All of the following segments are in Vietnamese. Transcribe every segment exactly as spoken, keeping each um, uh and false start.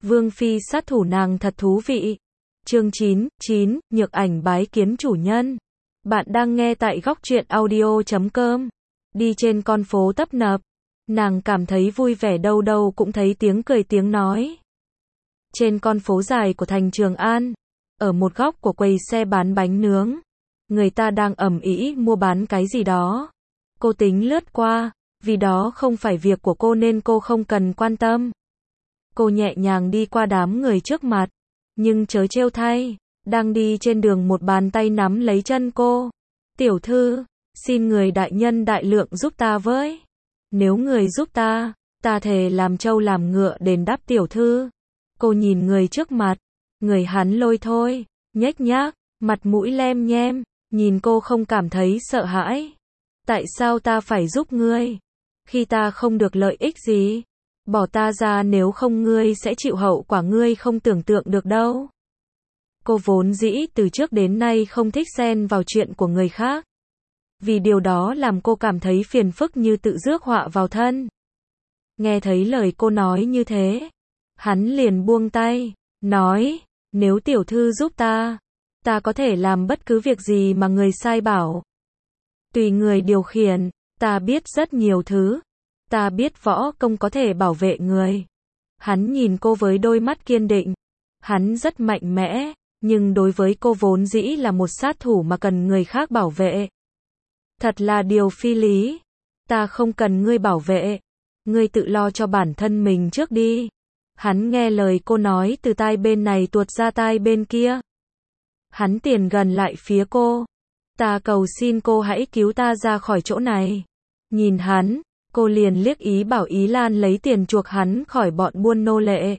Vương phi sát thủ nàng thật thú vị. Chương chín, chín, Nhược Ảnh bái kiến chủ nhân. Bạn đang nghe tại góc truyện audio chấm com. Đi trên con phố tấp nập, nàng cảm thấy vui vẻ, đâu đâu cũng thấy tiếng cười tiếng nói. Trên con phố dài của thành Trường An, ở một góc của quầy xe bán bánh nướng, người ta đang ầm ĩ mua bán cái gì đó. Cô tính lướt qua, vì đó không phải việc của cô nên cô không cần quan tâm. Cô nhẹ nhàng đi qua đám người trước mặt, nhưng trớ trêu thay, đang đi trên đường một bàn tay nắm lấy chân cô. Tiểu thư, xin người đại nhân đại lượng giúp ta với. Nếu người giúp ta, ta thề làm trâu làm ngựa đền đáp tiểu thư. Cô nhìn người trước mặt, người hắn lôi thôi, nhếch nhác, mặt mũi lem nhem, nhìn cô không cảm thấy sợ hãi. Tại sao ta phải giúp ngươi? Khi ta không được lợi ích gì? Bỏ ta ra, nếu không ngươi sẽ chịu hậu quả ngươi không tưởng tượng được đâu. Cô vốn dĩ từ trước đến nay không thích xen vào chuyện của người khác. Vì điều đó làm cô cảm thấy phiền phức như tự rước họa vào thân. Nghe thấy lời cô nói như thế, hắn liền buông tay, nói, nếu tiểu thư giúp ta, ta có thể làm bất cứ việc gì mà người sai bảo. Tùy người điều khiển, ta biết rất nhiều thứ. Ta biết võ công có thể bảo vệ người. Hắn nhìn cô với đôi mắt kiên định. Hắn rất mạnh mẽ, nhưng đối với cô vốn dĩ là một sát thủ mà cần người khác bảo vệ. Thật là điều phi lý. Ta không cần ngươi bảo vệ. Ngươi tự lo cho bản thân mình trước đi. Hắn nghe lời cô nói từ tai bên này tuột ra tai bên kia. Hắn tiến gần lại phía cô. Ta cầu xin cô hãy cứu ta ra khỏi chỗ này. Nhìn hắn, cô liền liếc ý bảo Ý Lan lấy tiền chuộc hắn khỏi bọn buôn nô lệ.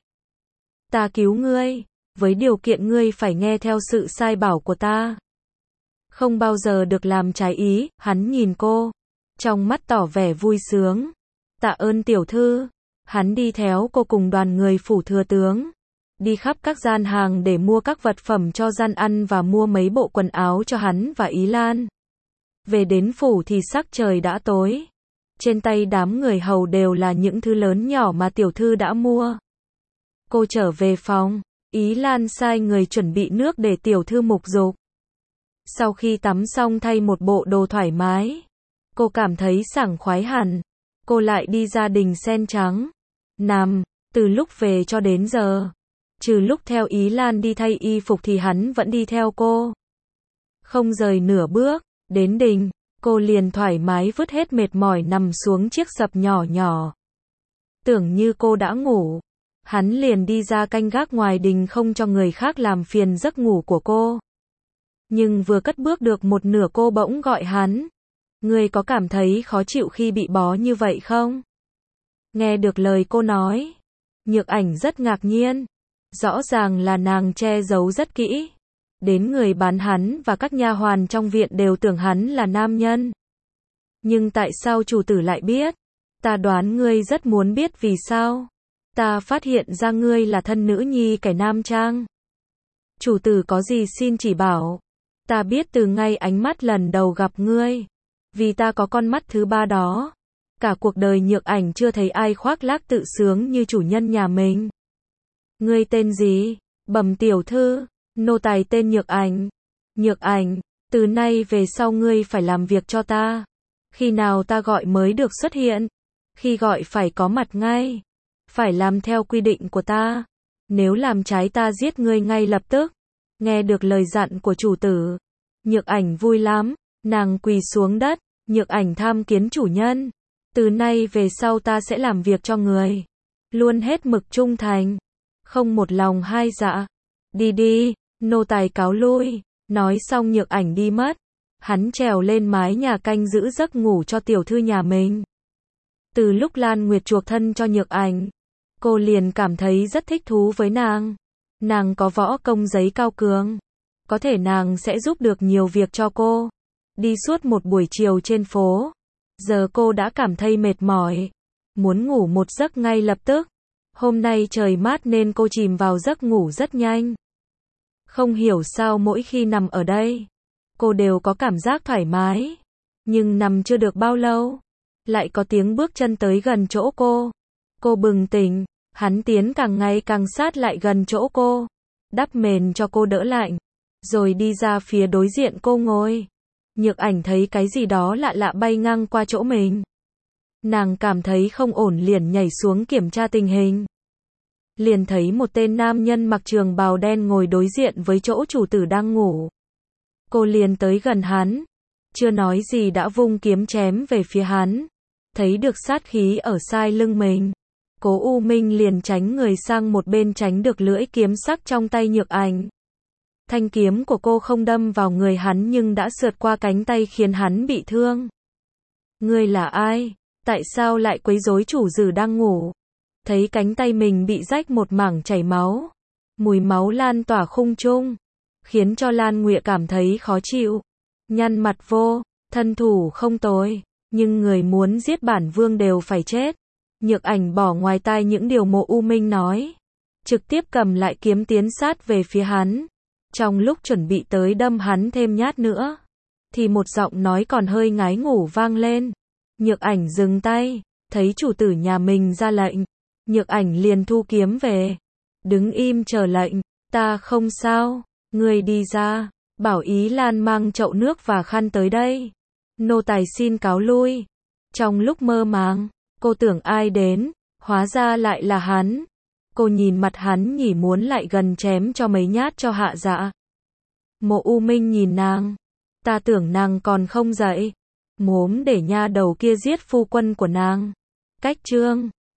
Ta cứu ngươi, với điều kiện ngươi phải nghe theo sự sai bảo của ta. Không bao giờ được làm trái ý. Hắn nhìn cô, trong mắt tỏ vẻ vui sướng. Tạ ơn tiểu thư. Hắn đi theo cô cùng đoàn người phủ thừa tướng, đi khắp các gian hàng để mua các vật phẩm cho gian ăn và mua mấy bộ quần áo cho hắn và Ý Lan. Về đến phủ thì sắc trời đã tối. Trên tay đám người hầu đều là những thứ lớn nhỏ mà tiểu thư đã mua. Cô trở về phòng, Ý Lan sai người chuẩn bị nước để tiểu thư mục dục. Sau khi tắm xong thay một bộ đồ thoải mái, cô cảm thấy sảng khoái hẳn. Cô lại đi ra đình sen trắng, nằm, từ lúc về cho đến giờ. Trừ lúc theo Ý Lan đi thay y phục thì hắn vẫn đi theo cô. Không rời nửa bước, đến đình, cô liền thoải mái vứt hết mệt mỏi nằm xuống chiếc sập nhỏ nhỏ. Tưởng như cô đã ngủ, hắn liền đi ra canh gác ngoài đình không cho người khác làm phiền giấc ngủ của cô. Nhưng vừa cất bước được một nửa cô bỗng gọi hắn. Ngươi có cảm thấy khó chịu khi bị bó như vậy không? Nghe được lời cô nói, Nhược Ảnh rất ngạc nhiên. Rõ ràng là nàng che giấu rất kỹ. Đến người bán hắn và các nha hoàn trong viện đều tưởng hắn là nam nhân. Nhưng tại sao chủ tử lại biết? Ta đoán ngươi rất muốn biết vì sao. Ta phát hiện ra ngươi là thân nữ nhi kẻ nam trang. Chủ tử có gì xin chỉ bảo. Ta biết từ ngay ánh mắt lần đầu gặp ngươi. Vì ta có con mắt thứ ba đó. Cả cuộc đời Nhược Ảnh chưa thấy ai khoác lác tự sướng như chủ nhân nhà mình. Ngươi tên gì? Bẩm tiểu thư, nô tài tên Nhược Ảnh. Nhược Ảnh, từ nay về sau ngươi phải làm việc cho ta. Khi nào ta gọi mới được xuất hiện. Khi gọi phải có mặt ngay. Phải làm theo quy định của ta. Nếu làm trái ta giết ngươi ngay lập tức. Nghe được lời dặn của chủ tử, Nhược Ảnh vui lắm, nàng quỳ xuống đất. Nhược Ảnh tham kiến chủ nhân. Từ nay về sau ta sẽ làm việc cho người. Luôn hết mực trung thành. Không một lòng hai dạ. Đi đi, nô tài cáo lui. Nói xong Nhược Ảnh đi mất. Hắn trèo lên mái nhà canh giữ giấc ngủ cho tiểu thư nhà mình. Từ lúc Lan Nguyệt chuộc thân cho Nhược Ảnh, cô liền cảm thấy rất thích thú với nàng. Nàng có võ công giấy cao cường. Có thể nàng sẽ giúp được nhiều việc cho cô. Đi suốt một buổi chiều trên phố. Giờ cô đã cảm thấy mệt mỏi. Muốn ngủ một giấc ngay lập tức. Hôm nay trời mát nên cô chìm vào giấc ngủ rất nhanh. Không hiểu sao mỗi khi nằm ở đây, cô đều có cảm giác thoải mái. Nhưng nằm chưa được bao lâu, lại có tiếng bước chân tới gần chỗ cô. Cô bừng tỉnh, Hắn tiến càng ngày càng sát lại gần chỗ cô, đắp mền cho cô đỡ lạnh, rồi đi ra phía đối diện cô ngồi. Nhược Ảnh thấy cái gì đó lạ lạ bay ngang qua chỗ mình. Nàng cảm thấy không ổn liền nhảy xuống kiểm tra tình hình. Liền thấy một tên nam nhân mặc trường bào đen ngồi đối diện với chỗ chủ tử đang ngủ. Cô liền tới gần hắn, chưa nói gì đã vung kiếm chém về phía hắn. Thấy được sát khí ở sai lưng mình, Cố U Minh liền tránh người sang một bên tránh được lưỡi kiếm sắc trong tay Nhược Ảnh. Thanh kiếm của cô không đâm vào người hắn nhưng đã sượt qua cánh tay khiến hắn bị thương. Ngươi là ai? Tại sao lại quấy rối chủ tử đang ngủ? Thấy cánh tay mình bị rách một mảng chảy máu, mùi máu lan tỏa khung trung, khiến cho Lan Nguyệt cảm thấy khó chịu. Nhăn mặt vô, thân thủ không tồi, nhưng người muốn giết bản vương đều phải chết. Nhược Ảnh bỏ ngoài tai những điều Mộ U Minh nói, trực tiếp cầm lại kiếm tiến sát về phía hắn. Trong lúc chuẩn bị tới đâm hắn thêm nhát nữa, thì một giọng nói còn hơi ngái ngủ vang lên. Nhược Ảnh dừng tay, thấy chủ tử nhà mình ra lệnh, Nhược Ảnh liền thu kiếm về, đứng im chờ lệnh. Ta không sao, ngươi đi ra, bảo Ý Lan mang chậu nước và khăn tới đây. Nô tài xin cáo lui. Trong lúc mơ màng, cô tưởng ai đến, hóa ra lại là hắn. Cô nhìn mặt hắn nhỉ muốn lại gần chém cho mấy nhát cho hạ dạ. Mộ U Minh nhìn nàng, ta tưởng nàng còn không dậy, mốm để nha đầu kia giết phu quân của nàng. Cách chương